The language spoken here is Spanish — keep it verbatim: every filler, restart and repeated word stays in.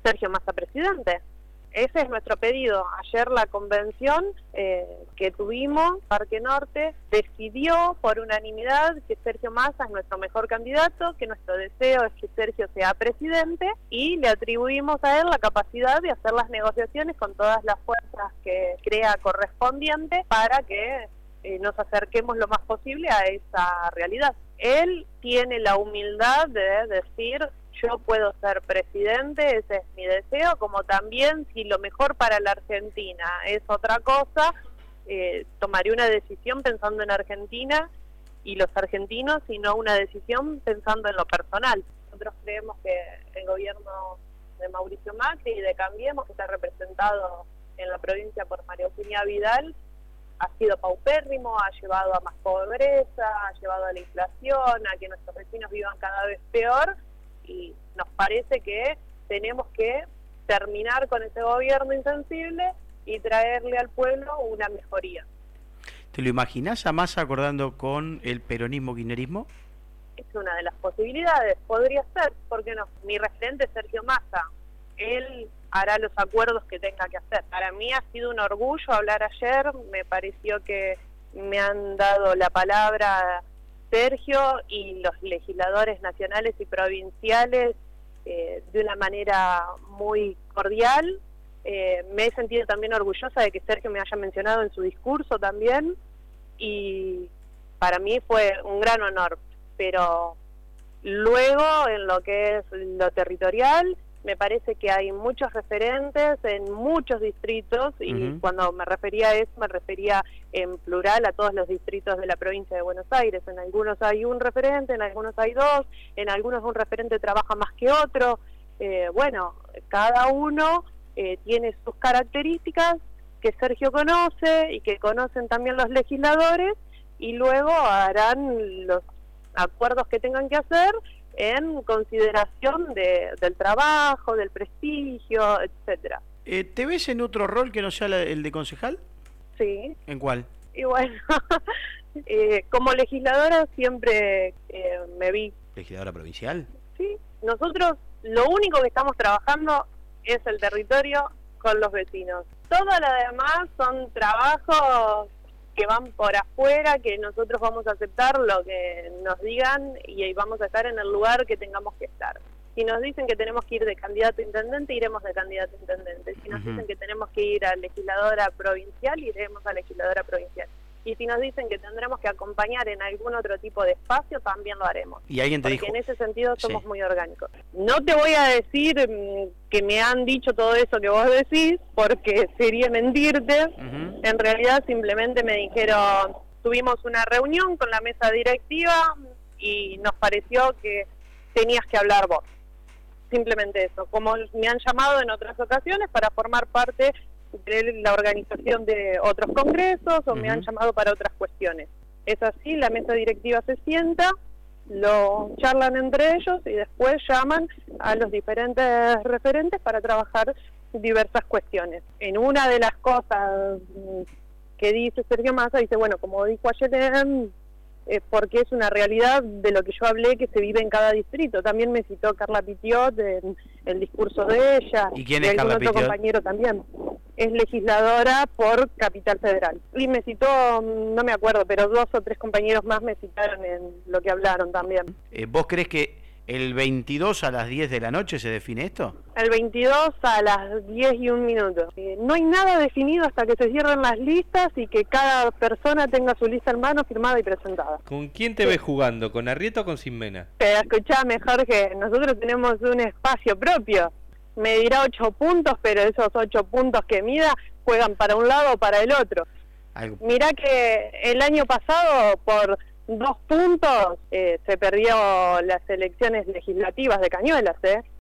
Sergio Massa presidente. Ese es nuestro pedido. Ayer la convención eh, que tuvimos, Parque Norte, decidió por unanimidad que Sergio Massa es nuestro mejor candidato, que nuestro deseo es que Sergio sea presidente, y le atribuimos a él la capacidad de hacer las negociaciones con todas las fuerzas que crea correspondiente para que eh, nos acerquemos lo más posible a esa realidad. Él tiene la humildad de decir: yo puedo ser presidente, ese es mi deseo, como también si lo mejor para la Argentina es otra cosa, eh, tomaré una decisión pensando en Argentina y los argentinos, y no una decisión pensando en lo personal. Nosotros creemos que el gobierno de Mauricio Macri y de Cambiemos, que está representado en la provincia por María Eugenia Vidal, ha sido paupérrimo, ha llevado a más pobreza, ha llevado a la inflación, a que nuestros vecinos vivan cada vez peor, y nos parece que tenemos que terminar con ese gobierno insensible y traerle al pueblo una mejoría. ¿Te lo imaginás a Massa acordando con el peronismo-kirchnerismo? Es una de las posibilidades, podría ser, ¿por qué no? Mi referente es Sergio Massa, él hará los acuerdos que tenga que hacer. Para mí ha sido un orgullo hablar ayer, me pareció que me han dado la palabra Sergio y los legisladores nacionales y provinciales eh, de una manera muy cordial. Eh, me he sentido también orgullosa de que Sergio me haya mencionado en su discurso también, y para mí fue un gran honor. Pero luego, en lo que es lo territorial, me parece que hay muchos referentes en muchos distritos, y uh-huh. cuando me refería a eso, me refería en plural a todos los distritos de la provincia de Buenos Aires. En algunos hay un referente, en algunos hay dos, en algunos un referente trabaja más que otro. Eh, bueno, cada uno eh, tiene sus características que Sergio conoce y que conocen también los legisladores, y luego harán los acuerdos que tengan que hacer en consideración de, del trabajo, del prestigio, etcétera. Eh, ¿Te ves en otro rol que no sea la, el de concejal? Sí. ¿En cuál? Y bueno, eh, como legisladora siempre eh, me vi. ¿Legisladora provincial? Sí. Nosotros lo único que estamos trabajando es el territorio con los vecinos. Todo lo demás son trabajos que van por afuera, que nosotros vamos a aceptar lo que nos digan y vamos a estar en el lugar que tengamos que estar. Si nos dicen que tenemos que ir de candidato a intendente, iremos de candidato a intendente. Si nos uh-huh. dicen que tenemos que ir a legisladora provincial, iremos a legisladora provincial. Y si nos dicen que tendremos que acompañar en algún otro tipo de espacio, también lo haremos. ¿Y alguien te Porque dijo? en ese sentido somos sí. muy orgánicos. No te voy a decir mmm, que me han dicho todo eso que vos decís, porque sería mentirte. Uh-huh. En realidad simplemente me dijeron, tuvimos una reunión con la mesa directiva y nos pareció que tenías que hablar vos. Simplemente eso. Como me han llamado en otras ocasiones para formar parte de la organización de otros congresos, o uh-huh. me han llamado para otras cuestiones. Es así, la mesa directiva se sienta, lo charlan entre ellos y después llaman a los diferentes referentes para trabajar diversas cuestiones. En una de las cosas que dice Sergio Massa, dice, bueno, como dijo ayer, eh, porque es una realidad de lo que yo hablé que se vive en cada distrito. También me citó Carla Pitiot en el discurso de ella. ¿Y quién y es Carla otro Pitiot? Compañero también. Es legisladora por Capital Federal. Y me citó, no me acuerdo, pero dos o tres compañeros más me citaron en lo que hablaron también. Eh, ¿Vos crees que el veintidós a las diez de la noche se define esto? El veintidós a las diez y un minuto. Eh, no hay nada definido hasta que se cierren las listas y que cada persona tenga su lista en mano firmada y presentada. ¿Con quién te sí. ves jugando? ¿Con Arrieta o con Simmena? Eh, escuchame, Jorge, nosotros tenemos un espacio propio. Me dirá ocho puntos, pero esos ocho puntos que mida juegan para un lado o para el otro. Algo. Mirá que el año pasado, por dos puntos, eh, se perdió las elecciones legislativas de Cañuelas, ¿eh?